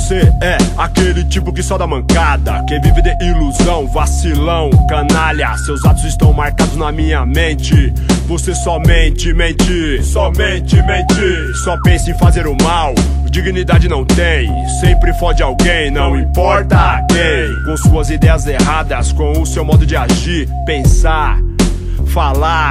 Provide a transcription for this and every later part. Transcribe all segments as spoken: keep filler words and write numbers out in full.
Você é aquele tipo que só dá mancada, quem vive de ilusão, vacilão, canalha. Seus atos estão marcados na minha mente. Você somente mente, somente mente. Só pensa em fazer o mal, dignidade não tem. Sempre fode alguém, não importa quem. Com suas ideias erradas, com o seu modo de agir, pensar, falar.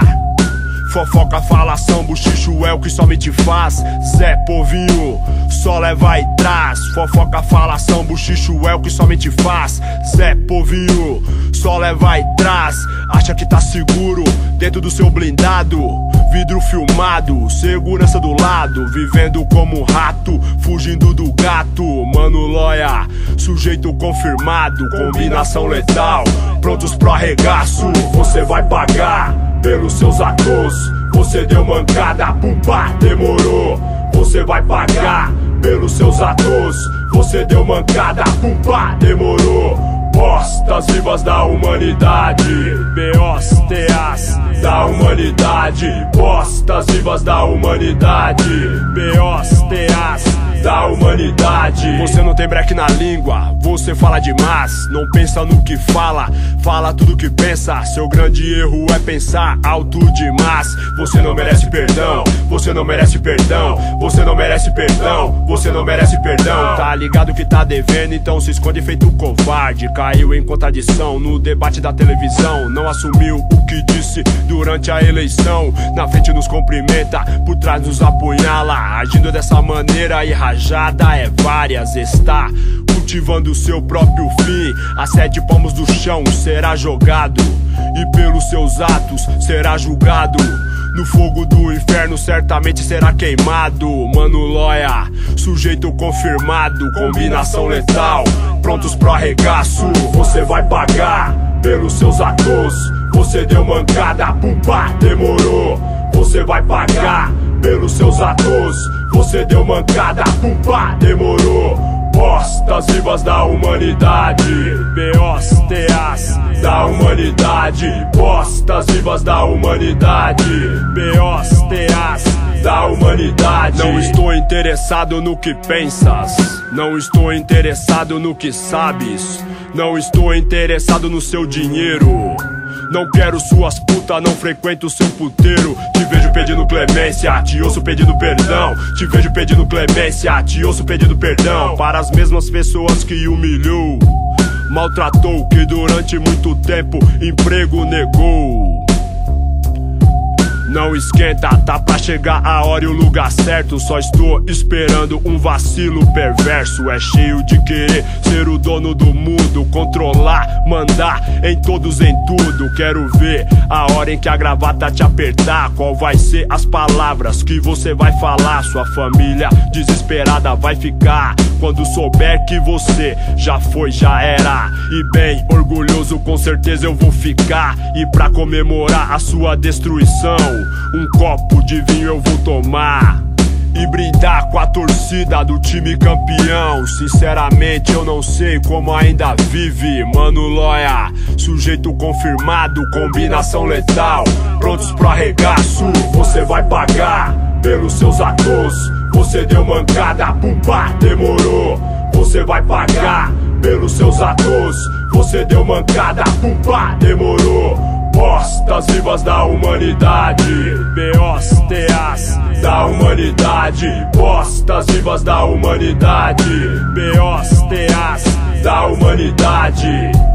Fofoca, falação, buchicho é o que somente faz. Zé Povinho, só leva e traz. Fofoca, falação, buchicho é o que somente faz. Zé Povinho, só leva e traz. Acha que tá seguro dentro do seu blindado, vidro filmado, segurança do lado, vivendo como um rato, fugindo do gato. Mano Loia, sujeito confirmado, combinação letal, prontos pro arregaço. Você vai pagar pelos seus atos. Você deu mancada, pumba, demorou. Você vai pagar pelos seus atos. Você deu mancada, pumba, demorou. Postas vivas da humanidade, B O S T As da humanidade. Postas vivas da humanidade, B O S T As da humanidade. Você não tem breque na língua, você fala demais. Não pensa no que fala, fala tudo que pensa. Seu grande erro é pensar alto demais. Você não merece perdão, você não merece perdão. Você não merece perdão, você não merece perdão. Tá ligado que tá devendo, então se esconde feito covarde. Caiu em contradição no debate da televisão. Não assumiu o que disse durante a eleição. Na frente nos cumprimenta, por trás nos apunhala. Agindo dessa maneira irracional, rajada é várias, está cultivando o seu próprio fim. A sete palmos do chão será jogado, e pelos seus atos será julgado. No fogo do inferno certamente será queimado. Mano Loia, sujeito confirmado, combinação letal, prontos pro arregaço. Você vai pagar pelos seus atos. Você deu mancada, pumba, demorou. Você vai pagar pelos seus atos. Você deu mancada, pumba, demorou. Postas vivas da humanidade, B O S T As da humanidade. Postas vivas da humanidade, B O S T As da humanidade. Não estou interessado no que pensas, não estou interessado no que sabes, não estou interessado no seu dinheiro. Não quero suas putas, não frequento seu puteiro. Te vejo pedindo clemência, te ouço pedindo perdão. Te vejo pedindo clemência, te ouço pedindo perdão. Para as mesmas pessoas que humilhou, maltratou, que durante muito tempo emprego negou. Não esquenta, tá pra chegar a hora e o lugar certo. Só estou esperando um vacilo perverso. É cheio de querer ser o dono do mundo, controlar, mandar em todos, em tudo. Quero ver a hora em que a gravata te apertar. Qual vai ser as palavras que você vai falar? Sua família desesperada vai ficar quando souber que você já foi, já era. E bem orgulhoso com certeza eu vou ficar. E pra comemorar a sua destruição, um copo de vinho eu vou tomar e brindar com a torcida do time campeão. Sinceramente eu não sei como ainda vive. Mano Loia, sujeito confirmado, combinação letal, prontos pro arregaço. Você vai pagar pelos seus atos. Você deu mancada, pumba, demorou. Você vai pagar pelos seus atos. Você deu mancada, pumba, demorou. Postas vivas da humanidade, B O S T As da humanidade. Postas vivas da humanidade, B O S T As da humanidade.